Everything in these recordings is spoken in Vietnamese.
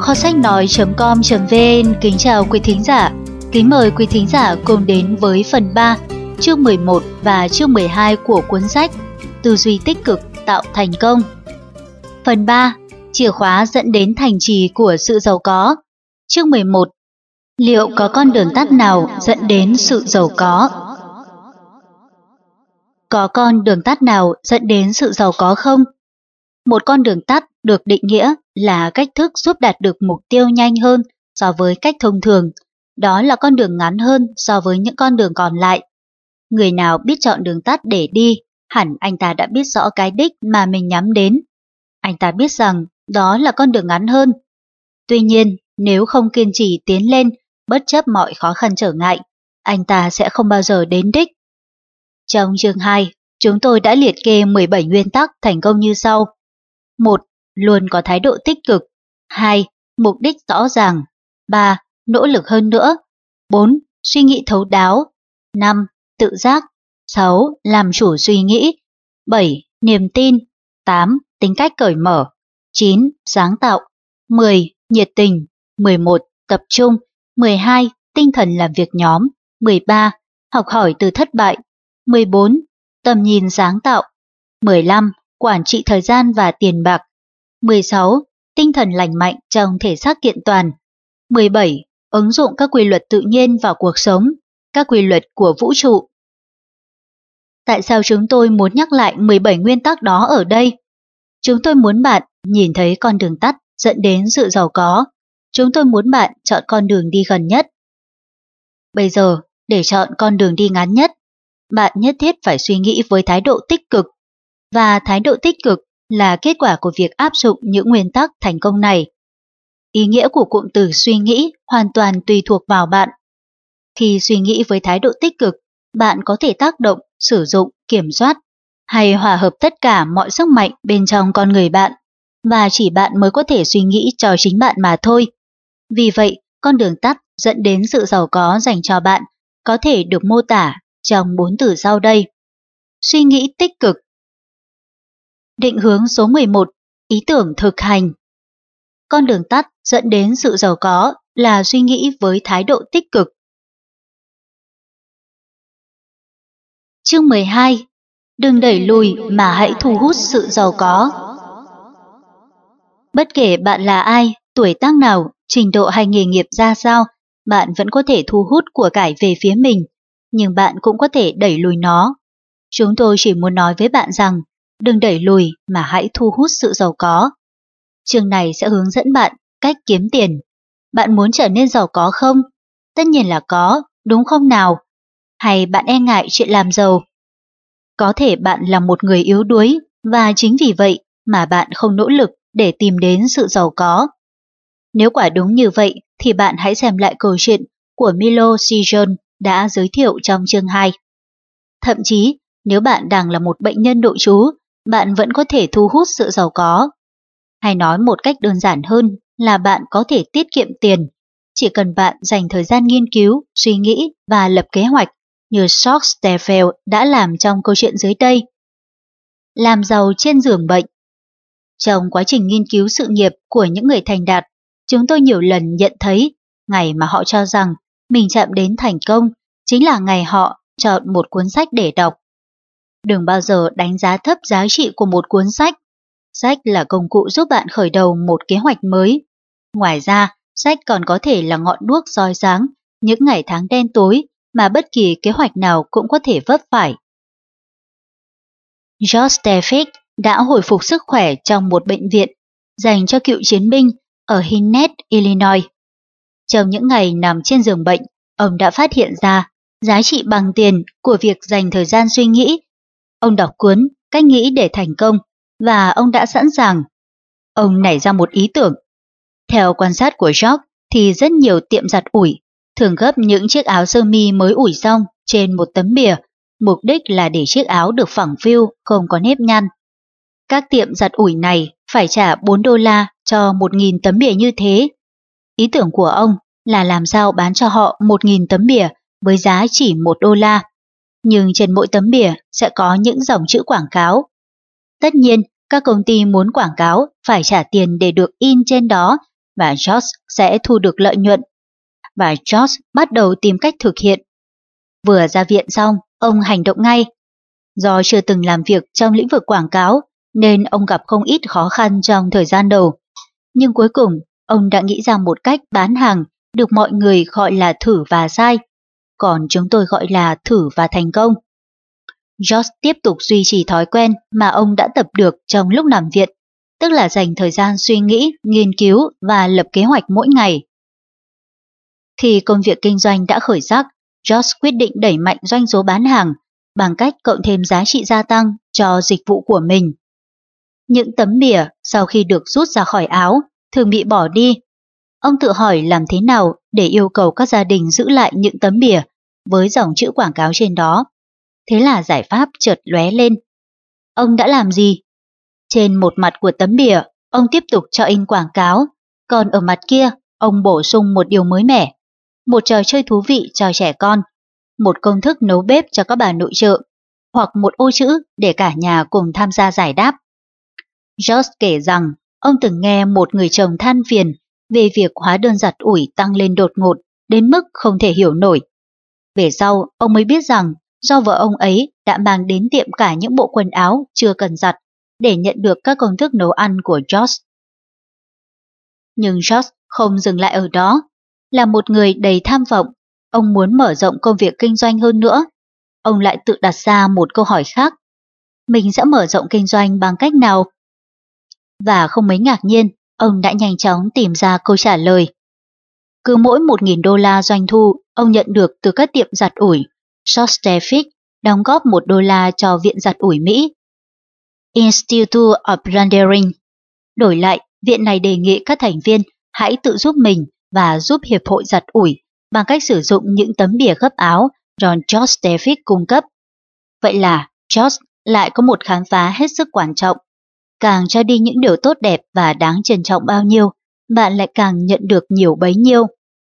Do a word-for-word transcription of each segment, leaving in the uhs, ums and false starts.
Kho sách nói chấm com chấm vn kính chào quý thính giả. Kính mời quý thính giả cùng đến với phần ba, chương mười một và chương mười hai của cuốn sách Tư duy tích cực tạo thành công. Phần ba, chìa khóa dẫn đến thành trì của sự giàu có. Chương mười một, liệu có con đường tắt nào dẫn đến sự giàu có? Có con đường tắt nào dẫn đến sự giàu có không? Một con đường tắt được định nghĩa là cách thức giúp đạt được mục tiêu nhanh hơn so với cách thông thường. Đó là con đường ngắn hơn so với những con đường còn lại. Người nào biết chọn đường tắt để đi, hẳn anh ta đã biết rõ cái đích mà mình nhắm đến. Anh ta biết rằng đó là con đường ngắn hơn. Tuy nhiên, nếu không kiên trì tiến lên, bất chấp mọi khó khăn trở ngại, anh ta sẽ không bao giờ đến đích. Trong chương hai, chúng tôi đã liệt kê mười bảy nguyên tắc thành công như sau. một. Luôn có thái độ tích cực. hai. Mục đích rõ ràng. ba. Nỗ lực hơn nữa. bốn. Suy nghĩ thấu đáo. năm. Tự giác. sáu. Làm chủ suy nghĩ. bảy. Niềm tin. tám. Tính cách cởi mở. chín. Sáng tạo. mười. Nhiệt tình. mười một. Tập trung. mười hai. Tinh thần làm việc nhóm. mười ba. Học hỏi từ thất bại. mười bốn. Tầm nhìn sáng tạo. mười lăm. Quản trị thời gian và tiền bạc. mười sáu. Tinh thần lành mạnh trong thể xác kiện toàn. mười bảy. Ứng dụng các quy luật tự nhiên vào cuộc sống, các quy luật của vũ trụ. Tại sao chúng tôi muốn nhắc lại mười bảy nguyên tắc đó ở đây? Chúng tôi muốn bạn nhìn thấy con đường tắt dẫn đến sự giàu có. Chúng tôi muốn bạn chọn con đường đi gần nhất. Bây giờ, để chọn con đường đi ngắn nhất, bạn nhất thiết phải suy nghĩ với thái độ tích cực. Và thái độ tích cực là kết quả của việc áp dụng những nguyên tắc thành công này. Ý nghĩa của cụm từ suy nghĩ hoàn toàn tùy thuộc vào bạn. Khi suy nghĩ với thái độ tích cực, bạn có thể tác động, sử dụng, kiểm soát hay hòa hợp tất cả mọi sức mạnh bên trong con người bạn, và chỉ bạn mới có thể suy nghĩ cho chính bạn mà thôi. Vì vậy, con đường tắt dẫn đến sự giàu có dành cho bạn có thể được mô tả trong bốn từ sau đây. Suy nghĩ tích cực. Định hướng số mười một. Ý tưởng thực hành. Con đường tắt dẫn đến sự giàu có là suy nghĩ với thái độ tích cực. Chương mười hai. Đừng đẩy lùi mà hãy thu hút sự giàu có. Bất kể bạn là ai, tuổi tác nào, trình độ hay nghề nghiệp ra sao, bạn vẫn có thể thu hút của cải về phía mình, nhưng bạn cũng có thể đẩy lùi nó. Chúng tôi chỉ muốn nói với bạn rằng, đừng đẩy lùi mà hãy thu hút sự giàu có. Chương này sẽ hướng dẫn bạn cách kiếm tiền. Bạn muốn trở nên giàu có không? Tất nhiên là có, đúng không nào? Hay bạn e ngại chuyện làm giàu? Có thể bạn là một người yếu đuối và chính vì vậy mà bạn không nỗ lực để tìm đến sự giàu có. Nếu quả đúng như vậy thì bạn hãy xem lại câu chuyện của Milo Sijon đã giới thiệu trong chương hai. Thậm chí, nếu bạn đang là một bệnh nhân nội trú, bạn vẫn có thể thu hút sự giàu có. Hay nói một cách đơn giản hơn là bạn có thể tiết kiệm tiền. Chỉ cần bạn dành thời gian nghiên cứu, suy nghĩ và lập kế hoạch như George Steffel đã làm trong câu chuyện dưới đây. Làm giàu trên giường bệnh. Trong quá trình nghiên cứu sự nghiệp của những người thành đạt, chúng tôi nhiều lần nhận thấy ngày mà họ cho rằng mình chạm đến thành công chính là ngày họ chọn một cuốn sách để đọc. Đừng bao giờ đánh giá thấp giá trị của một cuốn sách. Sách là công cụ giúp bạn khởi đầu một kế hoạch mới. Ngoài ra, sách còn có thể là ngọn đuốc soi sáng những ngày tháng đen tối mà bất kỳ kế hoạch nào cũng có thể vấp phải. George Steffel đã hồi phục sức khỏe trong một bệnh viện dành cho cựu chiến binh ở Hinnett, Illinois. Trong những ngày nằm trên giường bệnh, ông đã phát hiện ra giá trị bằng tiền của việc dành thời gian suy nghĩ. Ông đọc cuốn Cách nghĩ để thành công và ông đã sẵn sàng. Ông nảy ra một ý tưởng. Theo quan sát của George thì rất nhiều tiệm giặt ủi thường gấp những chiếc áo sơ mi mới ủi xong trên một tấm bìa, mục đích là để chiếc áo được phẳng phiu, không có nếp nhăn. Các tiệm giặt ủi này phải trả bốn đô la cho một nghìn tấm bìa như thế. Ý tưởng của ông là làm sao bán cho họ một nghìn tấm bìa với giá chỉ một đô la. Nhưng trên mỗi tấm bìa sẽ có những dòng chữ quảng cáo. Tất nhiên, các công ty muốn quảng cáo phải trả tiền để được in trên đó và George sẽ thu được lợi nhuận. Và George bắt đầu tìm cách thực hiện. Vừa ra viện xong, ông hành động ngay. Do chưa từng làm việc trong lĩnh vực quảng cáo, nên ông gặp không ít khó khăn trong thời gian đầu. Nhưng cuối cùng, ông đã nghĩ ra một cách bán hàng được mọi người gọi là thử và sai, còn chúng tôi gọi là thử và thành công. George tiếp tục duy trì thói quen mà ông đã tập được trong lúc nằm viện, tức là dành thời gian suy nghĩ, nghiên cứu và lập kế hoạch mỗi ngày. Khi công việc kinh doanh đã khởi sắc, George quyết định đẩy mạnh doanh số bán hàng bằng cách cộng thêm giá trị gia tăng cho dịch vụ của mình. Những tấm bìa sau khi được rút ra khỏi áo thường bị bỏ đi. Ông tự hỏi làm thế nào để yêu cầu các gia đình giữ lại những tấm bìa với dòng chữ quảng cáo trên đó. Thế là giải pháp chợt lóe lên. Ông đã làm gì? Trên một mặt của tấm bìa, ông tiếp tục cho in quảng cáo, còn ở mặt kia, ông bổ sung một điều mới mẻ, một trò chơi thú vị cho trẻ con, một công thức nấu bếp cho các bà nội trợ, hoặc một ô chữ để cả nhà cùng tham gia giải đáp. George kể rằng ông từng nghe một người chồng than phiền về việc hóa đơn giặt ủi tăng lên đột ngột đến mức không thể hiểu nổi. Về sau, ông mới biết rằng do vợ ông ấy đã mang đến tiệm cả những bộ quần áo chưa cần giặt để nhận được các công thức nấu ăn của George. Nhưng George không dừng lại ở đó. Là một người đầy tham vọng, ông muốn mở rộng công việc kinh doanh hơn nữa. Ông lại tự đặt ra một câu hỏi khác. Mình sẽ mở rộng kinh doanh bằng cách nào? Và không mấy ngạc nhiên, ông đã nhanh chóng tìm ra câu trả lời. Cứ mỗi một nghìn đô la doanh thu ông nhận được từ các tiệm giặt ủi, Shostefik đóng góp một đô la cho Viện Giặt ủi Mỹ. Institute of Rendering. Đổi lại, viện này đề nghị các thành viên hãy tự giúp mình và giúp Hiệp hội Giặt ủi bằng cách sử dụng những tấm bìa gấp áo do Shostefik cung cấp. Vậy là George lại có một khám phá hết sức quan trọng. Càng cho đi những điều tốt đẹp và đáng trân trọng bao nhiêu, bạn lại càng nhận được nhiều bấy nhiêu.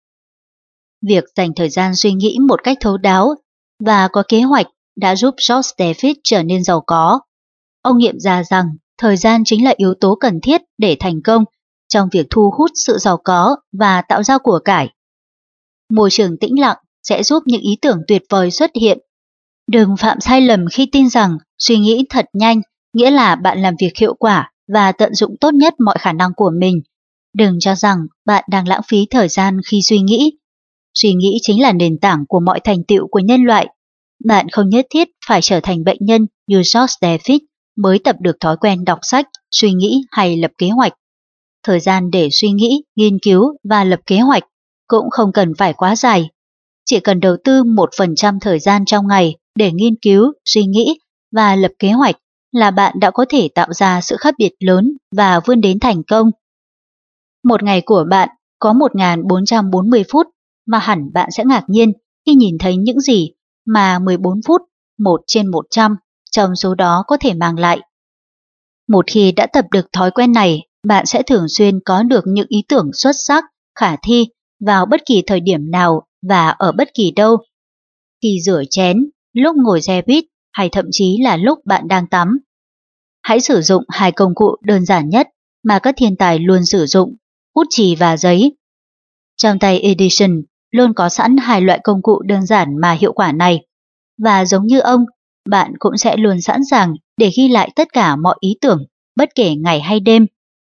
Việc dành thời gian suy nghĩ một cách thấu đáo và có kế hoạch đã giúp George Stefik trở nên giàu có. Ông nghiệm ra rằng thời gian chính là yếu tố cần thiết để thành công trong việc thu hút sự giàu có và tạo ra của cải. Môi trường tĩnh lặng sẽ giúp những ý tưởng tuyệt vời xuất hiện. Đừng phạm sai lầm khi tin rằng suy nghĩ thật nhanh nghĩa là bạn làm việc hiệu quả và tận dụng tốt nhất mọi khả năng của mình. Đừng cho rằng bạn đang lãng phí thời gian khi suy nghĩ. Suy nghĩ chính là nền tảng của mọi thành tựu của nhân loại. Bạn không nhất thiết phải trở thành bệnh nhân như George Stefik mới tập được thói quen đọc sách, suy nghĩ hay lập kế hoạch. Thời gian để suy nghĩ, nghiên cứu và lập kế hoạch cũng không cần phải quá dài. Chỉ cần đầu tư một phần trăm thời gian trong ngày để nghiên cứu, suy nghĩ và lập kế hoạch là bạn đã có thể tạo ra sự khác biệt lớn và vươn đến thành công. Một ngày của bạn có một nghìn bốn trăm bốn mươi phút mà hẳn bạn sẽ ngạc nhiên khi nhìn thấy những gì mà mười bốn phút, một trên một trăm trong số đó có thể mang lại. Một khi đã tập được thói quen này, bạn sẽ thường xuyên có được những ý tưởng xuất sắc, khả thi vào bất kỳ thời điểm nào và ở bất kỳ đâu. Khi rửa chén, lúc ngồi xe buýt hay thậm chí là lúc bạn đang tắm. Hãy sử dụng hai công cụ đơn giản nhất mà các thiên tài luôn sử dụng, bút chì và giấy. Trong tay Edison luôn có sẵn hai loại công cụ đơn giản mà hiệu quả này, và giống như ông, bạn cũng sẽ luôn sẵn sàng để ghi lại tất cả mọi ý tưởng, bất kể ngày hay đêm.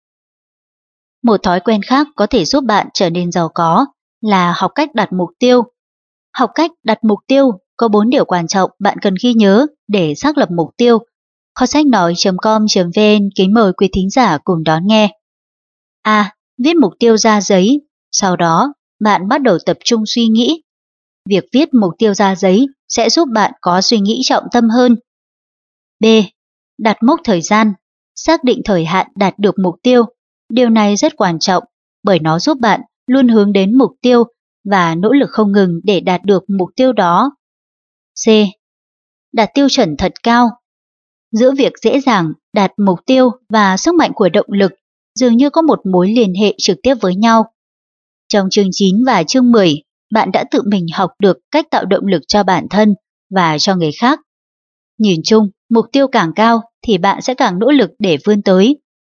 Một thói quen khác có thể giúp bạn trở nên giàu có là học cách đặt mục tiêu. Học cách đặt mục tiêu có bốn điều quan trọng bạn cần ghi nhớ để xác lập mục tiêu. Kho sách nói chấm com chấm vn kính mời quý thính giả cùng đón nghe. A. Viết mục tiêu ra giấy. Sau đó, bạn bắt đầu tập trung suy nghĩ. Việc viết mục tiêu ra giấy sẽ giúp bạn có suy nghĩ trọng tâm hơn. B. Đặt mốc thời gian. Xác định thời hạn đạt được mục tiêu. Điều này rất quan trọng bởi nó giúp bạn luôn hướng đến mục tiêu và nỗ lực không ngừng để đạt được mục tiêu đó. C. Đặt tiêu chuẩn thật cao. Giữa việc dễ dàng đạt mục tiêu và sức mạnh của động lực dường như có một mối liên hệ trực tiếp với nhau. Trong chương chín và chương mười, bạn đã tự mình học được cách tạo động lực cho bản thân và cho người khác. Nhìn chung, mục tiêu càng cao thì bạn sẽ càng nỗ lực để vươn tới.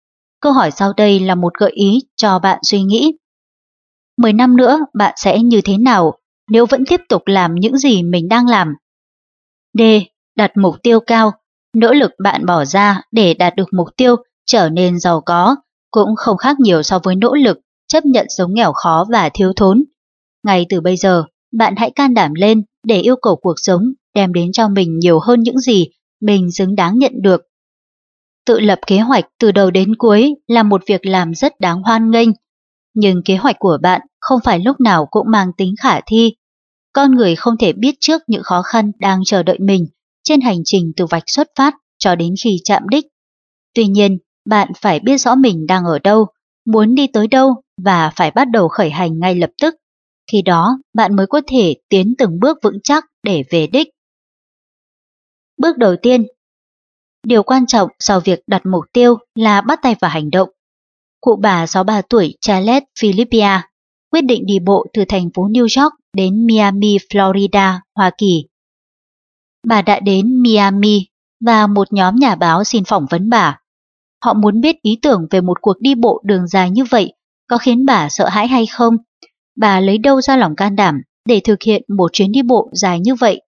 Câu hỏi sau đây là một gợi ý cho bạn suy nghĩ. mười năm nữa bạn sẽ như thế nào nếu vẫn tiếp tục làm những gì mình đang làm? D. Đặt mục tiêu cao. Nỗ lực bạn bỏ ra để đạt được mục tiêu trở nên giàu có cũng không khác nhiều so với nỗ lực chấp nhận sống nghèo khó và thiếu thốn. Ngay từ bây giờ, bạn hãy can đảm lên để yêu cầu cuộc sống đem đến cho mình nhiều hơn những gì mình xứng đáng nhận được. Tự lập kế hoạch từ đầu đến cuối là một việc làm rất đáng hoan nghênh, nhưng kế hoạch của bạn không phải lúc nào cũng mang tính khả thi. Con người không thể biết trước những khó khăn đang chờ đợi mình trên hành trình từ vạch xuất phát cho đến khi chạm đích. Tuy nhiên, bạn phải biết rõ mình đang ở đâu, muốn đi tới đâu và phải bắt đầu khởi hành ngay lập tức. Khi đó, bạn mới có thể tiến từng bước vững chắc để về đích. Bước đầu tiên. Điều quan trọng sau việc đặt mục tiêu là bắt tay vào hành động. Cụ bà sáu mươi ba tuổi Charlotte Philippia quyết định đi bộ từ thành phố New York đến Miami, Florida, Hoa Kỳ. Bà đã đến Miami và một nhóm nhà báo xin phỏng vấn bà. Họ muốn biết ý tưởng về một cuộc đi bộ đường dài như vậy có khiến bà sợ hãi hay không. Bà lấy đâu ra lòng can đảm để thực hiện một chuyến đi bộ dài như vậy?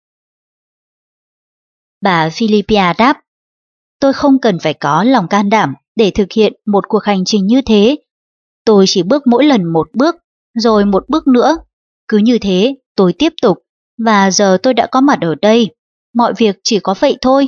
Bà Philippia đáp, tôi không cần phải có lòng can đảm để thực hiện một cuộc hành trình như thế. Tôi chỉ bước mỗi lần một bước, rồi một bước nữa. Cứ như thế, tôi tiếp tục, và giờ tôi đã có mặt ở đây. Mọi việc chỉ có vậy thôi.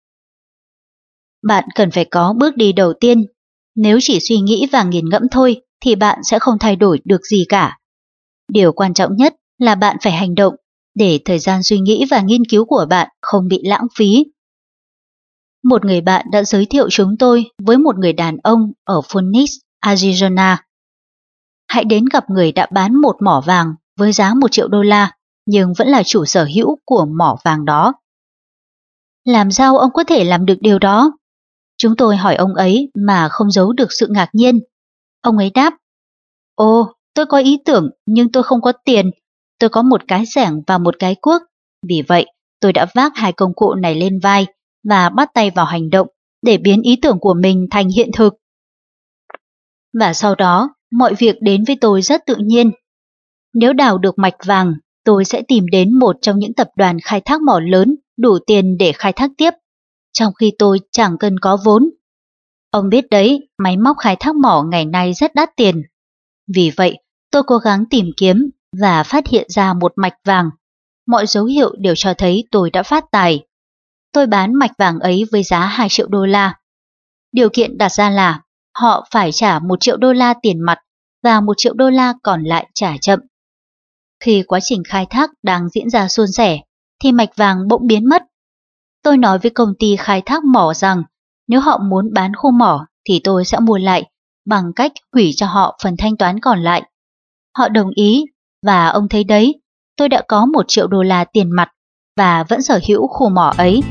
Bạn cần phải có bước đi đầu tiên. Nếu chỉ suy nghĩ và nghiền ngẫm thôi, thì bạn sẽ không thay đổi được gì cả. Điều quan trọng nhất là bạn phải hành động, để thời gian suy nghĩ và nghiên cứu của bạn không bị lãng phí. Một người bạn đã giới thiệu chúng tôi với một người đàn ông ở Phoenix, Arizona. Hãy đến gặp người đã bán một mỏ vàng với giá một triệu đô la, nhưng vẫn là chủ sở hữu của mỏ vàng đó. Làm sao ông có thể làm được điều đó? Chúng tôi hỏi ông ấy mà không giấu được sự ngạc nhiên. Ông ấy đáp, ồ, tôi có ý tưởng nhưng tôi không có tiền. Tôi có một cái xẻng và một cái cuốc. Vì vậy, tôi đã vác hai công cụ này lên vai và bắt tay vào hành động để biến ý tưởng của mình thành hiện thực. Và sau đó, mọi việc đến với tôi rất tự nhiên. Nếu đào được mạch vàng, tôi sẽ tìm đến một trong những tập đoàn khai thác mỏ lớn đủ tiền để khai thác tiếp, trong khi tôi chẳng cần có vốn. Ông biết đấy, máy móc khai thác mỏ ngày nay rất đắt tiền. Vì vậy, tôi cố gắng tìm kiếm và phát hiện ra một mạch vàng. Mọi dấu hiệu đều cho thấy tôi đã phát tài. Tôi bán mạch vàng ấy với giá hai triệu đô la. Điều kiện đặt ra là họ phải trả một triệu đô la tiền mặt và một triệu đô la còn lại trả chậm. Khi quá trình khai thác đang diễn ra suôn sẻ, thì mạch vàng bỗng biến mất. Tôi nói với công ty khai thác mỏ rằng nếu họ muốn bán khu mỏ thì tôi sẽ mua lại bằng cách hủy cho họ phần thanh toán còn lại. Họ đồng ý và ông thấy đấy, tôi đã có một triệu đô la tiền mặt và vẫn sở hữu khu mỏ ấy.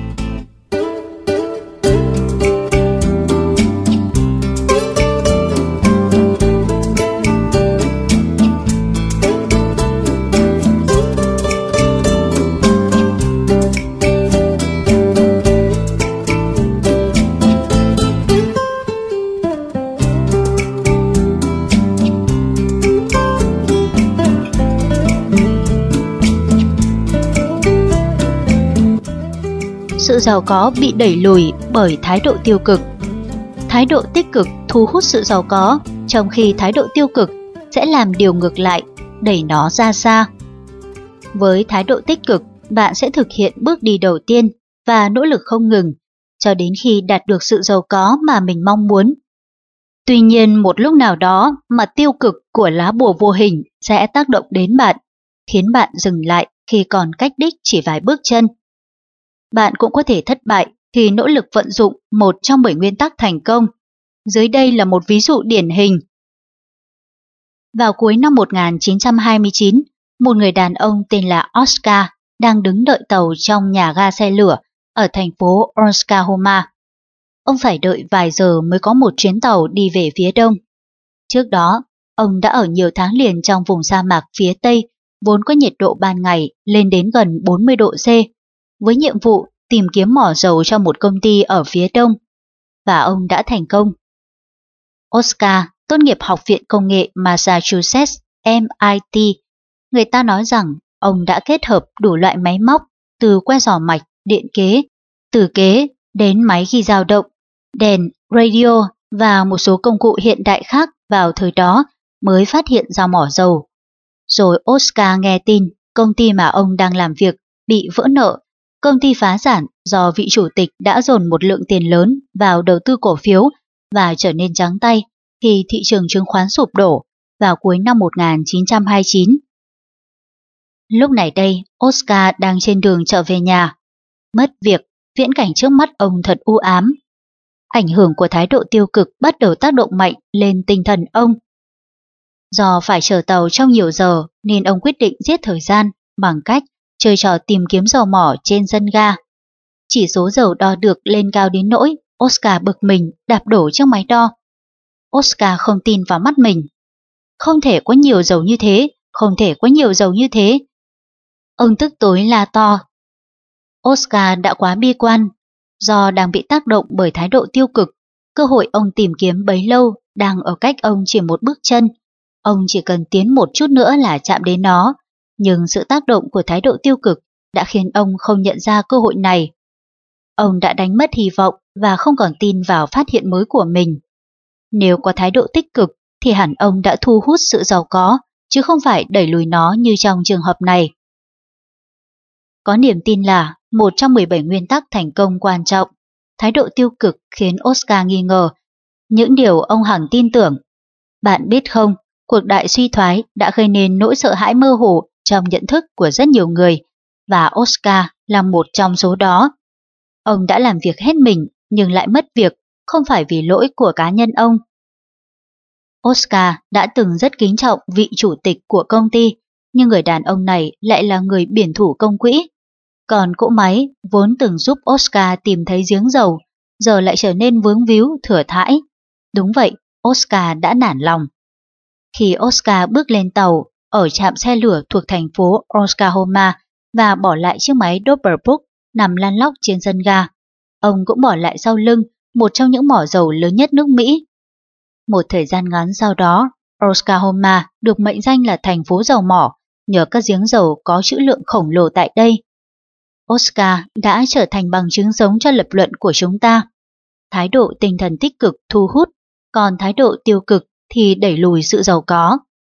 Sự giàu có bị đẩy lùi bởi thái độ tiêu cực. Thái độ tích cực thu hút sự giàu có, trong khi thái độ tiêu cực sẽ làm điều ngược lại, đẩy nó ra xa. Với thái độ tích cực, bạn sẽ thực hiện bước đi đầu tiên và nỗ lực không ngừng, cho đến khi đạt được sự giàu có mà mình mong muốn. Tuy nhiên, một lúc nào đó, mặt tiêu cực của lá bùa vô hình sẽ tác động đến bạn, khiến bạn dừng lại khi còn cách đích chỉ vài bước chân. Bạn cũng có thể thất bại khi nỗ lực vận dụng một trong bảy nguyên tắc thành công. Dưới đây là một ví dụ điển hình. Vào cuối năm một nghìn chín trăm hai mươi chín, một người đàn ông tên là Oscar đang đứng đợi tàu trong nhà ga xe lửa ở thành phố Oklahoma. Ông phải đợi vài giờ mới có một chuyến tàu đi về phía đông. Trước đó, ông đã ở nhiều tháng liền trong vùng sa mạc phía Tây, vốn có nhiệt độ ban ngày lên đến gần bốn mươi độ C, với nhiệm vụ tìm kiếm mỏ dầu cho một công ty ở phía đông. Và ông đã thành công. Oscar tốt nghiệp Học viện Công nghệ Massachusetts M I T. Người ta nói rằng ông đã kết hợp đủ loại máy móc từ que giò mạch, điện kế, từ kế đến máy ghi dao động, đèn, radio và một số công cụ hiện đại khác vào thời đó mới phát hiện ra mỏ dầu. Rồi Oscar nghe tin công ty mà ông đang làm việc bị vỡ nợ, công ty phá sản do vị chủ tịch đã dồn một lượng tiền lớn vào đầu tư cổ phiếu và trở nên trắng tay khi thị trường chứng khoán sụp đổ vào cuối năm một nghìn chín trăm hai mươi chín. Lúc này đây, Oscar đang trên đường trở về nhà. Mất việc, viễn cảnh trước mắt ông thật u ám. Ảnh hưởng của thái độ tiêu cực bắt đầu tác động mạnh lên tinh thần ông. Do phải chờ tàu trong nhiều giờ nên ông quyết định giết thời gian bằng cách chơi trò tìm kiếm dầu mỏ trên sân ga. Chỉ số dầu đo được lên cao đến nỗi Oscar bực mình đạp đổ chiếc máy đo. Oscar không tin vào mắt mình. Không thể có nhiều dầu như thế, không thể có nhiều dầu như thế. Ông tức tối la to. Oscar đã quá bi quan, do đang bị tác động bởi thái độ tiêu cực, cơ hội ông tìm kiếm bấy lâu đang ở cách ông chỉ một bước chân. Ông chỉ cần tiến một chút nữa là chạm đến nó, nhưng sự tác động của thái độ tiêu cực đã khiến ông không nhận ra cơ hội này. Ông đã đánh mất hy vọng và không còn tin vào phát hiện mới của mình. Nếu có thái độ tích cực thì hẳn ông đã thu hút sự giàu có, chứ không phải đẩy lùi nó như trong trường hợp này. Có niềm tin là một trong mười bảy nguyên tắc thành công quan trọng. Thái độ tiêu cực khiến Oscar nghi ngờ những điều ông hằng tin tưởng. Bạn biết không, cuộc đại suy thoái đã gây nên nỗi sợ hãi mơ hồ trong nhận thức của rất nhiều người, và Oscar là một trong số đó. Ông đã làm việc hết mình nhưng lại mất việc, không phải vì lỗi của cá nhân ông. Oscar đã từng rất kính trọng vị chủ tịch của công ty, nhưng người đàn ông này lại là người biển thủ công quỹ. Còn cỗ máy vốn từng giúp Oscar tìm thấy giếng dầu, giờ lại trở nên vướng víu thừa thãi. Đúng vậy, Oscar đã nản lòng. Khi Oscar bước lên tàu ở trạm xe lửa thuộc thành phố Oklahoma và bỏ lại chiếc máy Doppelbock nằm lăn lóc trên sân ga, ông cũng bỏ lại sau lưng một trong những mỏ dầu lớn nhất nước Mỹ. Một thời gian ngắn sau đó, Oklahoma được mệnh danh là thành phố dầu mỏ nhờ các giếng dầu có trữ lượng khổng lồ tại đây. Oscar đã trở thành bằng chứng sống cho lập luận của chúng ta. Thái độ tinh thần tích cực thu hút, còn thái độ tiêu cực thì đẩy lùi sự giàu có.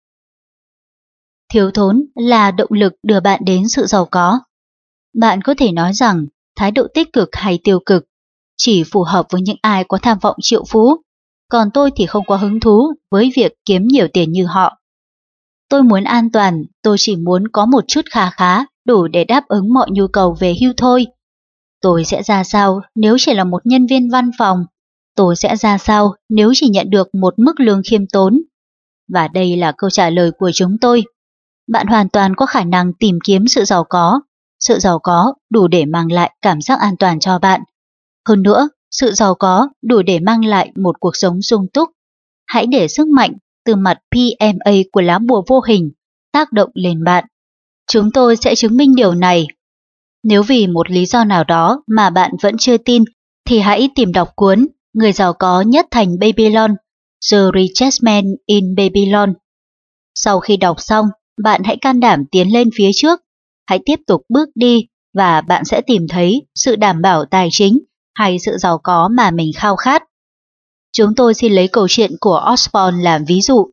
Thiếu thốn là động lực đưa bạn đến sự giàu có. Bạn có thể nói rằng thái độ tích cực hay tiêu cực chỉ phù hợp với những ai có tham vọng triệu phú, còn tôi thì không có hứng thú với việc kiếm nhiều tiền như họ. Tôi muốn an toàn, tôi chỉ muốn có một chút kha khá đủ để đáp ứng mọi nhu cầu về hưu thôi. Tôi sẽ ra sao nếu chỉ là một nhân viên văn phòng? Tôi sẽ ra sao nếu chỉ nhận được một mức lương khiêm tốn? Và đây là câu trả lời của chúng tôi. Bạn hoàn toàn có khả năng tìm kiếm sự giàu có. Sự giàu có đủ để mang lại cảm giác an toàn cho bạn. Hơn nữa, sự giàu có đủ để mang lại một cuộc sống sung túc. Hãy để sức mạnh từ mặt P M A của lá bùa vô hình tác động lên bạn. Chúng tôi sẽ chứng minh điều này. Nếu vì một lý do nào đó mà bạn vẫn chưa tin, thì hãy tìm đọc cuốn Người giàu có nhất thành Babylon, The Richest Man in Babylon. Sau khi đọc xong, bạn hãy can đảm tiến lên phía trước. Hãy tiếp tục bước đi và bạn sẽ tìm thấy sự đảm bảo tài chính hay sự giàu có mà mình khao khát. Chúng tôi xin lấy câu chuyện của Osborne làm ví dụ.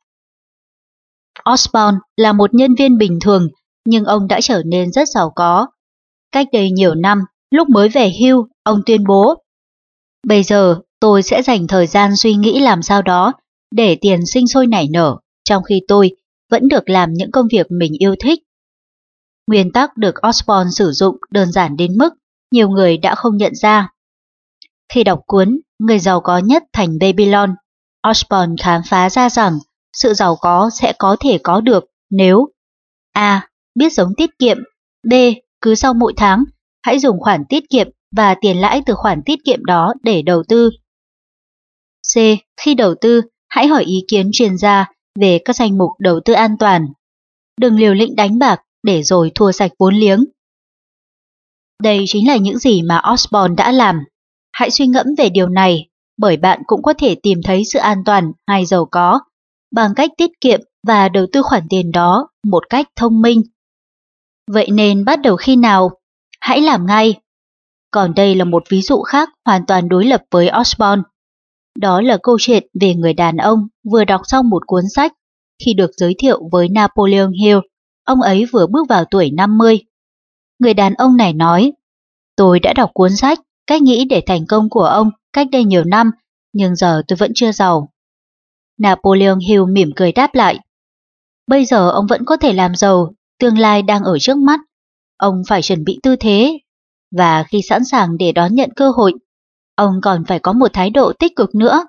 Osborne là một nhân viên bình thường, nhưng ông đã trở nên rất giàu có. Cách đây nhiều năm, lúc mới về hưu, ông tuyên bố: Bây giờ tôi sẽ dành thời gian suy nghĩ làm sao đó để tiền sinh sôi nảy nở, trong khi tôi vẫn được làm những công việc mình yêu thích. Nguyên tắc được Osborne sử dụng đơn giản đến mức nhiều người đã không nhận ra. Khi đọc cuốn Người giàu có nhất thành Babylon, Osborne khám phá ra rằng sự giàu có sẽ có thể có được nếu A. Biết sống tiết kiệm. B. Cứ sau mỗi tháng, hãy dùng khoản tiết kiệm và tiền lãi từ khoản tiết kiệm đó để đầu tư. C. Khi đầu tư, hãy hỏi ý kiến chuyên gia về các danh mục đầu tư an toàn. Đừng liều lĩnh đánh bạc để rồi thua sạch vốn liếng. Đây chính là những gì mà Osborne đã làm. Hãy suy ngẫm về điều này. bởi bạn cũng có thể tìm thấy sự an toàn hay giàu có bằng cách tiết kiệm và đầu tư khoản tiền đó một cách thông minh. Vậy nên bắt đầu khi nào? Hãy làm ngay. Còn đây là một ví dụ khác hoàn toàn đối lập với Osborne. Đó là câu chuyện về người đàn ông vừa đọc xong một cuốn sách. Khi được giới thiệu với Napoleon Hill, ông ấy vừa bước vào tuổi năm mươi. Người đàn ông này nói, tôi đã đọc cuốn sách Cách nghĩ để thành công của ông cách đây nhiều năm, nhưng giờ tôi vẫn chưa giàu. Napoleon Hill mỉm cười đáp lại, bây giờ ông vẫn có thể làm giàu, tương lai đang ở trước mắt. Ông phải chuẩn bị tư thế, và khi sẵn sàng để đón nhận cơ hội, ông còn phải có một thái độ tích cực nữa.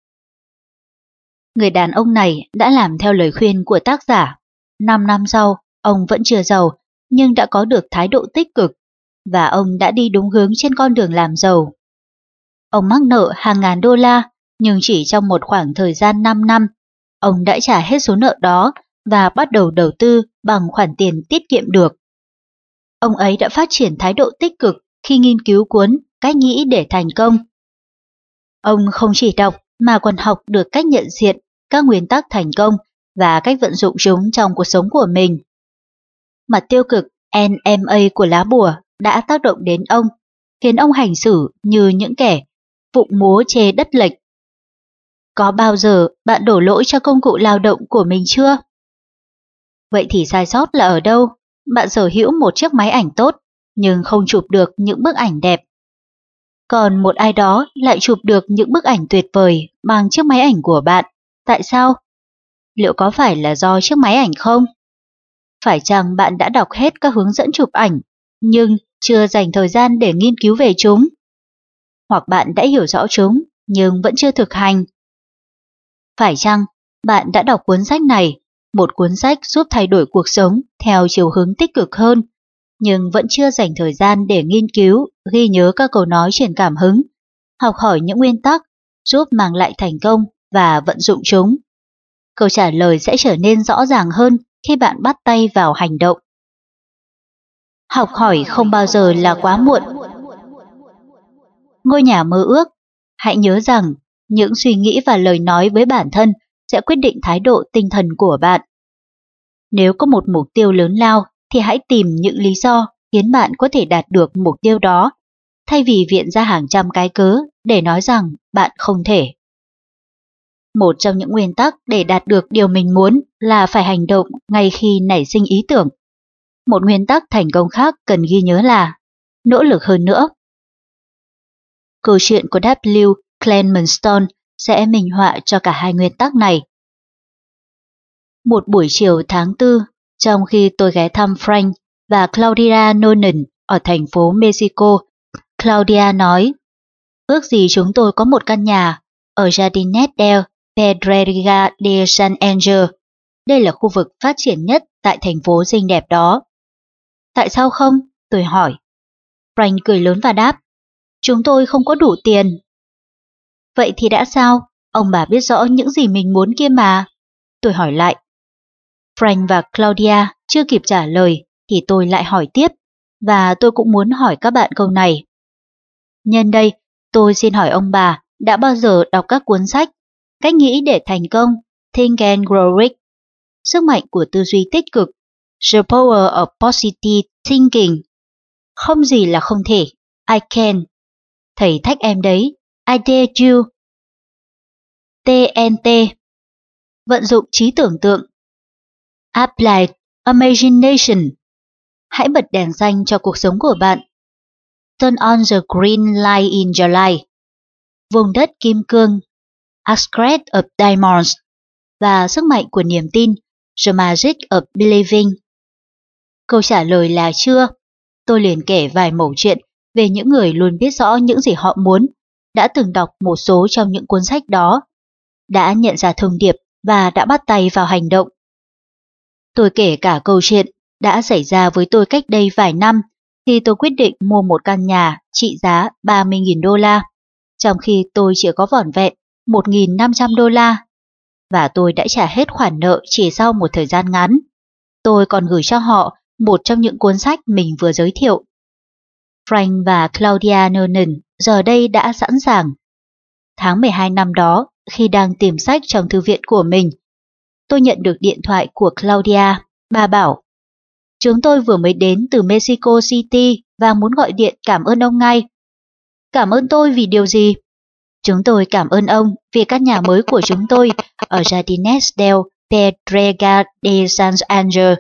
Người đàn ông này đã làm theo lời khuyên của tác giả. Năm năm sau, ông vẫn chưa giàu, nhưng đã có được thái độ tích cực, và ông đã đi đúng hướng trên con đường làm giàu. Ông mắc nợ hàng ngàn đô la, nhưng chỉ trong một khoảng thời gian năm năm, ông đã trả hết số nợ đó và bắt đầu đầu tư bằng khoản tiền tiết kiệm được. Ông ấy đã phát triển thái độ tích cực khi nghiên cứu cuốn Cách nghĩ để thành công. Ông không chỉ đọc mà còn học được cách nhận diện các nguyên tắc thành công và cách vận dụng chúng trong cuộc sống của mình. Mặt tiêu cực en em a của lá bùa đã tác động đến ông, khiến ông hành xử như những kẻ vụng múa chê đất lệch. Có bao giờ bạn đổ lỗi cho công cụ lao động của mình chưa? Vậy thì sai sót là ở đâu? Bạn sở hữu một chiếc máy ảnh tốt, nhưng không chụp được những bức ảnh đẹp. Còn một ai đó lại chụp được những bức ảnh tuyệt vời bằng chiếc máy ảnh của bạn. Tại sao? Liệu có phải là do chiếc máy ảnh không? Phải chăng bạn đã đọc hết các hướng dẫn chụp ảnh, nhưng chưa dành thời gian để nghiên cứu về chúng? Hoặc bạn đã hiểu rõ chúng, nhưng vẫn chưa thực hành? Phải chăng bạn đã đọc cuốn sách này, một cuốn sách giúp thay đổi cuộc sống theo chiều hướng tích cực hơn, nhưng vẫn chưa dành thời gian để nghiên cứu, ghi nhớ các câu nói truyền cảm hứng, học hỏi những nguyên tắc, giúp mang lại thành công và vận dụng chúng? Câu trả lời sẽ trở nên rõ ràng hơn khi bạn bắt tay vào hành động. Học hỏi không bao giờ là quá muộn. Ngôi nhà mơ ước. Hãy nhớ rằng, những suy nghĩ và lời nói với bản thân sẽ quyết định thái độ tinh thần của bạn. Nếu có một mục tiêu lớn lao, thì hãy tìm những lý do khiến bạn có thể đạt được mục tiêu đó, thay vì viện ra hàng trăm cái cớ để nói rằng bạn không thể. Một trong những nguyên tắc để đạt được điều mình muốn là phải hành động ngay khi nảy sinh ý tưởng. Một nguyên tắc thành công khác cần ghi nhớ là nỗ lực hơn nữa. Câu chuyện của W. Clement Stone sẽ minh họa cho cả hai nguyên tắc này. Một buổi chiều tháng tư, trong khi tôi ghé thăm Frank và Claudia Nolan ở thành phố Mexico, Claudia nói, ước gì chúng tôi có một căn nhà ở Jardines del Pedregal de San Angel. Đây là khu vực phát triển nhất tại thành phố xinh đẹp đó. Tại sao không? Tôi hỏi. Frank cười lớn và đáp, chúng tôi không có đủ tiền. Vậy thì đã sao? Ông bà biết rõ những gì mình muốn kia mà. Tôi hỏi lại. Frank và Claudia chưa kịp trả lời thì tôi lại hỏi tiếp, và tôi cũng muốn hỏi các bạn câu này. Nhân đây, tôi xin hỏi ông bà đã bao giờ đọc các cuốn sách Cách nghĩ để thành công, Think and Grow Rich, Sức mạnh của tư duy tích cực, The Power of Positive Thinking, Không gì là không thể, I Can, Thầy thách em đấy, I Dare You, tê en tê, Vận dụng trí tưởng tượng, Applied Imagination, Hãy bật đèn xanh cho cuộc sống của bạn, Turn on the green light in your life, Vùng đất kim cương, A Scratch of Diamonds, và Sức mạnh của niềm tin, The Magic of Believing. Câu trả lời là chưa. Tôi liền kể vài mẩu chuyện về những người luôn biết rõ những gì họ muốn, đã từng đọc một số trong những cuốn sách đó, đã nhận ra thông điệp và đã bắt tay vào hành động. Tôi kể cả câu chuyện đã xảy ra với tôi cách đây vài năm khi tôi quyết định mua một căn nhà trị giá ba mươi nghìn đô la, trong khi tôi chỉ có vỏn vẹn một nghìn năm trăm đô la, và tôi đã trả hết khoản nợ chỉ sau một thời gian ngắn. Tôi còn gửi cho họ một trong những cuốn sách mình vừa giới thiệu. Frank và Claudia Nolan giờ đây đã sẵn sàng. tháng mười hai năm đó, khi đang tìm sách trong thư viện của mình, tôi nhận được điện thoại của Claudia. Bà bảo, chúng tôi vừa mới đến từ Mexico City và muốn gọi điện cảm ơn ông ngay. Cảm ơn tôi vì điều gì? Chúng tôi cảm ơn ông vì căn nhà mới của chúng tôi ở Jardines del Pedregal de San Angel.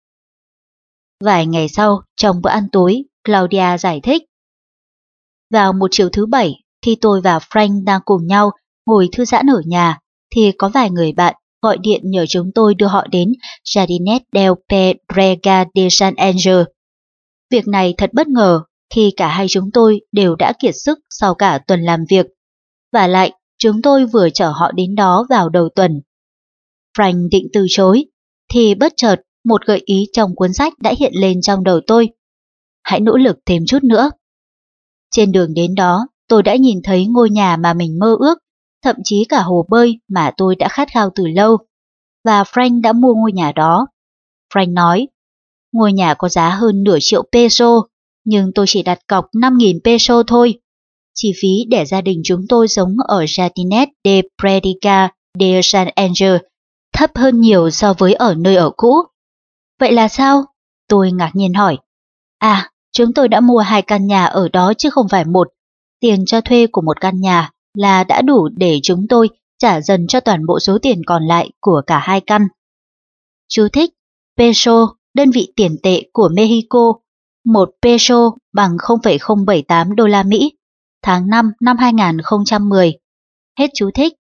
Vài ngày sau, trong bữa ăn tối, Claudia giải thích. Vào một chiều thứ bảy, khi tôi và Frank đang cùng nhau ngồi thư giãn ở nhà, thì có vài người bạn gọi điện nhờ chúng tôi đưa họ đến Jardines del Pedregal de San Angel. Việc này thật bất ngờ khi cả hai chúng tôi đều đã kiệt sức sau cả tuần làm việc. Vả lại, chúng tôi vừa chở họ đến đó vào đầu tuần. Frank định từ chối, thì bất chợt một gợi ý trong cuốn sách đã hiện lên trong đầu tôi. Hãy nỗ lực thêm chút nữa. Trên đường đến đó, tôi đã nhìn thấy ngôi nhà mà mình mơ ước, thậm chí cả hồ bơi mà tôi đã khát khao từ lâu. Và Frank đã mua ngôi nhà đó. Frank nói, ngôi nhà có giá hơn nửa triệu peso, nhưng tôi chỉ đặt cọc năm nghìn peso thôi. Chi phí để gia đình chúng tôi sống ở Jardines de Predica de San Angel thấp hơn nhiều so với ở nơi ở cũ. Vậy là sao? Tôi ngạc nhiên hỏi. À, chúng tôi đã mua hai căn nhà ở đó chứ không phải một. Tiền cho thuê của một căn nhà là đã đủ để chúng tôi trả dần cho toàn bộ số tiền còn lại của cả hai căn. Chú thích, peso, đơn vị tiền tệ của Mexico. Một peso bằng không phẩy không bảy tám đô la Mỹ. Tháng năm năm hai nghìn không trăm mười. Hết chú thích.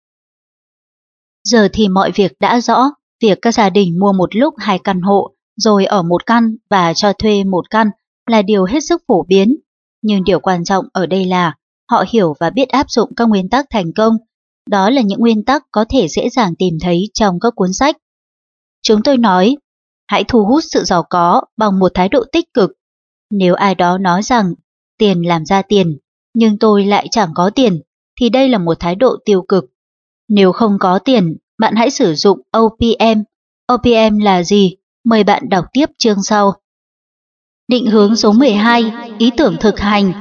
Giờ thì mọi việc đã rõ, việc các gia đình mua một lúc hai căn hộ, rồi ở một căn và cho thuê một căn là điều hết sức phổ biến. Nhưng điều quan trọng ở đây là họ hiểu và biết áp dụng các nguyên tắc thành công. Đó là những nguyên tắc có thể dễ dàng tìm thấy trong các cuốn sách. Chúng tôi nói, hãy thu hút sự giàu có bằng một thái độ tích cực. Nếu ai đó nói rằng tiền làm ra tiền, nhưng tôi lại chẳng có tiền, thì đây là một thái độ tiêu cực. Nếu không có tiền, bạn hãy sử dụng O P M. O P M là gì? Mời bạn đọc tiếp chương sau. Định hướng số mười hai, ý tưởng thực hành.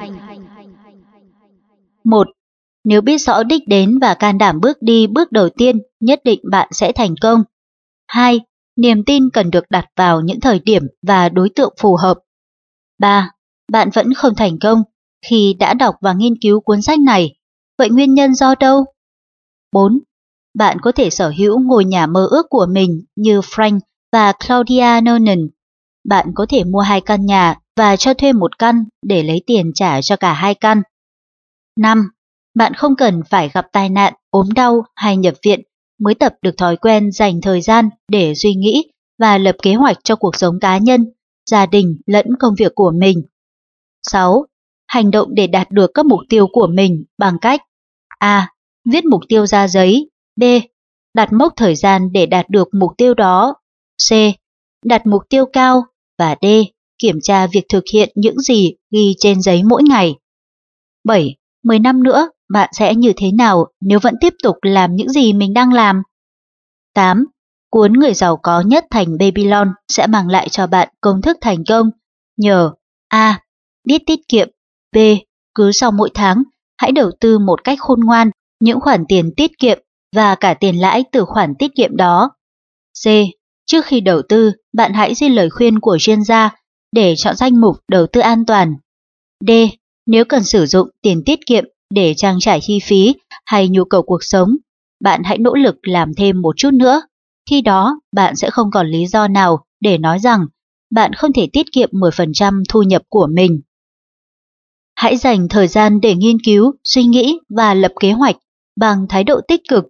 một. Nếu biết rõ đích đến và can đảm bước đi bước đầu tiên, nhất định bạn sẽ thành công. hai. Niềm tin cần được đặt vào những thời điểm và đối tượng phù hợp. ba. Bạn vẫn không thành công khi đã đọc và nghiên cứu cuốn sách này. Vậy nguyên nhân do đâu? bốn. Bạn có thể sở hữu ngôi nhà mơ ước của mình như Frank và Claudia Nonen. Bạn có thể mua hai căn nhà và cho thuê một căn để lấy tiền trả cho cả hai căn. năm. Bạn không cần phải gặp tai nạn, ốm đau hay nhập viện mới tập được thói quen dành thời gian để suy nghĩ và lập kế hoạch cho cuộc sống cá nhân, gia đình lẫn công việc của mình. sáu. Hành động để đạt được các mục tiêu của mình bằng cách A. Viết mục tiêu ra giấy. B. Đặt mốc thời gian để đạt được mục tiêu đó. C. Đặt mục tiêu cao. Và D. Kiểm tra việc thực hiện những gì ghi trên giấy mỗi ngày. bảy. mười năm nữa, bạn sẽ như thế nào nếu vẫn tiếp tục làm những gì mình đang làm? tám. Cuốn Người giàu có nhất thành Babylon sẽ mang lại cho bạn công thức thành công nhờ A. Biết tiết kiệm. B. Cứ sau mỗi tháng, hãy đầu tư một cách khôn ngoan những khoản tiền tiết kiệm và cả tiền lãi từ khoản tiết kiệm đó. C. Trước khi đầu tư, bạn hãy xin lời khuyên của chuyên gia để chọn danh mục đầu tư an toàn. D. Nếu cần sử dụng tiền tiết kiệm để trang trải chi phí hay nhu cầu cuộc sống, bạn hãy nỗ lực làm thêm một chút nữa. Khi đó, bạn sẽ không còn lý do nào để nói rằng bạn không thể tiết kiệm mười phần trăm thu nhập của mình. Hãy dành thời gian để nghiên cứu, suy nghĩ và lập kế hoạch bằng thái độ tích cực.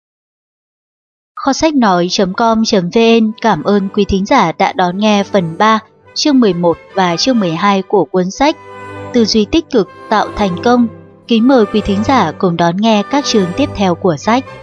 Kho sách nói chấm com chấm vn cảm ơn quý thính giả đã đón nghe phần ba, chương mười một và chương mười hai của cuốn sách Tư duy tích cực tạo thành công. Kính mời quý thính giả cùng đón nghe các chương tiếp theo của sách.